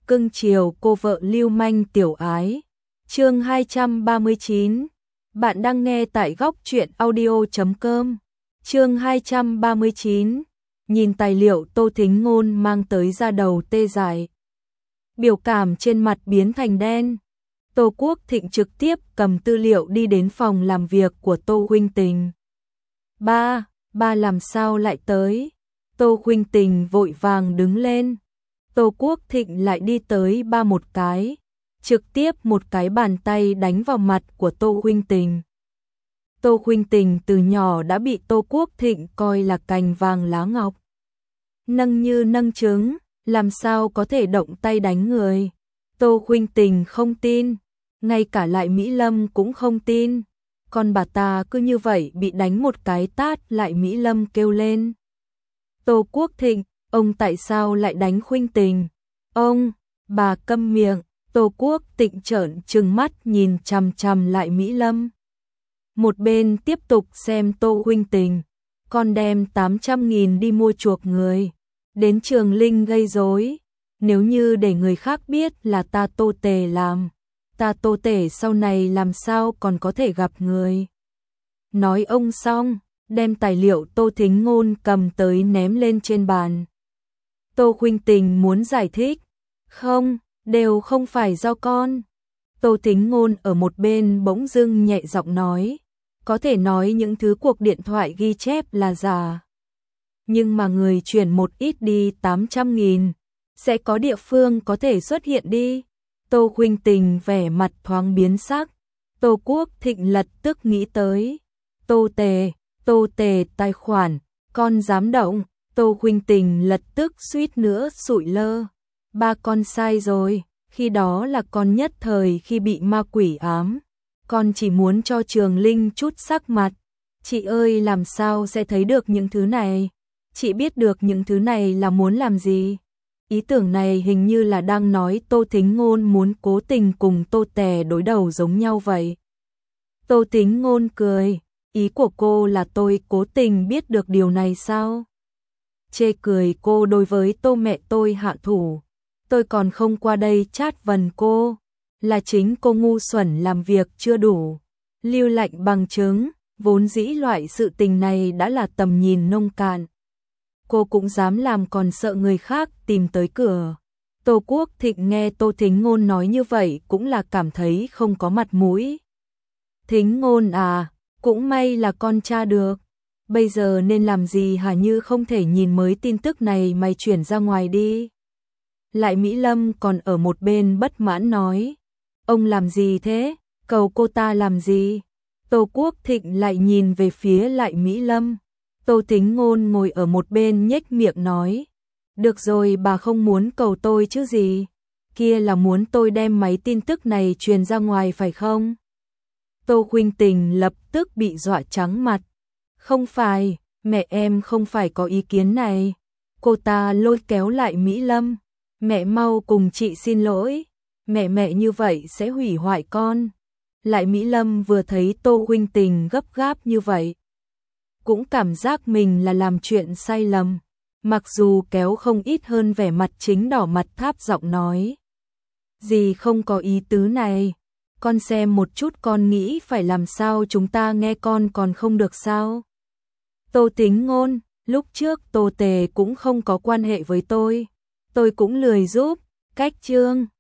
cưng chiều cô vợ lưu manh tiểu ái. Chương 239. Bạn đang nghe tại góc truyện audio.com. Chương 239. Nhìn tài liệu Tô Thính Ngôn mang tới da đầu tê dại. Biểu cảm trên mặt biến thành đen. Tô Quốc Thịnh trực tiếp cầm tư liệu đi đến phòng làm việc của Tô Huynh Tình. Ba làm sao lại tới? Tô Huynh Tình vội vàng đứng lên. Tô Quốc Thịnh lại đi tới ba một cái, trực tiếp một cái bàn tay đánh vào mặt của Tô Huynh Tình. Tô Huynh Tình từ nhỏ đã bị Tô Quốc Thịnh coi là cành vàng lá ngọc. Nâng như nâng trứng, làm sao có thể động tay đánh người. Tô Huynh Tình không tin, ngay cả Lại Mỹ Lâm cũng không tin. Con bà ta cứ như vậy bị đánh một cái tát. Lại Mỹ Lâm kêu lên. Tô Quốc Thịnh, ông tại sao lại đánh Huynh Tình? Ông, bà câm miệng. Tô Quốc Thịnh trợn trừng mắt nhìn chằm chằm Lại Mỹ Lâm. Một bên tiếp tục xem Tô Huynh Tình, con đem 800.000 đi mua chuộc người, đến Trường Linh gây rối. Nếu như để người khác biết là ta Tô Tề làm, ta Tô Tề sau này làm sao còn có thể gặp người. Nói ông xong, đem tài liệu Tô Thính Ngôn cầm tới ném lên trên bàn. Tô Huynh Tình muốn giải thích. Không, đều không phải do con. Tô Thính Ngôn ở một bên bỗng dưng nhẹ giọng nói. Có thể nói những thứ cuộc điện thoại ghi chép là giả. Nhưng mà người chuyển một ít đi 800.000, sẽ có địa phương có thể xuất hiện đi. Tô Huynh Tình vẻ mặt thoáng biến sắc. Tô Quốc Thịnh lập tức nghĩ tới. Tô Tề tài khoản, con dám động. Tô Huynh Tình lập tức suýt nữa sụi lơ. Ba con sai rồi, khi đó là con nhất thời khi bị ma quỷ ám. Con chỉ muốn cho Trường Linh chút sắc mặt. Chị ơi, làm sao sẽ thấy được những thứ này? Chị biết được những thứ này là muốn làm gì? Ý tưởng này hình như là đang nói Tô Thính Ngôn muốn cố tình cùng Tô Tề đối đầu giống nhau vậy. Tô Thính Ngôn cười. Ý của cô là tôi cố tình biết được điều này sao? Chê cười cô đối với Tô mẹ tôi hạ thủ. Tôi còn không qua đây chát vần cô. Là chính cô ngu xuẩn làm việc chưa đủ. Lưu lạnh bằng chứng, vốn dĩ loại sự tình này đã là tầm nhìn nông cạn. Cô cũng dám làm, còn sợ người khác tìm tới cửa. Tô Quốc Thịnh nghe Tô Thính Ngôn nói như vậy cũng là cảm thấy không có mặt mũi. Thính Ngôn à, cũng may là con tra được. Bây giờ nên làm gì hả? Như không thể nhìn mới tin tức này mày chuyển ra ngoài đi. Lại Mỹ Lâm còn ở một bên bất mãn nói. Ông làm gì thế? Cầu cô ta làm gì? Tô Quốc Thịnh lại nhìn về phía Lại Mỹ Lâm. Tô Thính Ngôn ngồi ở một bên nhếch miệng nói. Được rồi, bà không muốn cầu tôi chứ gì. Kia là muốn tôi đem mấy tin tức này truyền ra ngoài phải không? Tô Huynh Tình lập tức bị dọa trắng mặt. Không phải, mẹ em không phải có ý kiến này. Cô ta lôi kéo Lại Mỹ Lâm. Mẹ mau cùng chị xin lỗi. Mẹ như vậy sẽ hủy hoại con. Lại Mỹ Lâm vừa thấy Tô Huynh Tình gấp gáp như vậy, cũng cảm giác mình là làm chuyện sai lầm. Mặc dù kéo không ít hơn, vẻ mặt chính đỏ mặt tháp giọng nói. Dì không có ý tứ này. Con xem một chút, con nghĩ phải làm sao, chúng ta nghe con còn không được sao? Tô Thính Ngôn, lúc trước Tô Tề cũng không có quan hệ với tôi cũng lười giúp. Cách chương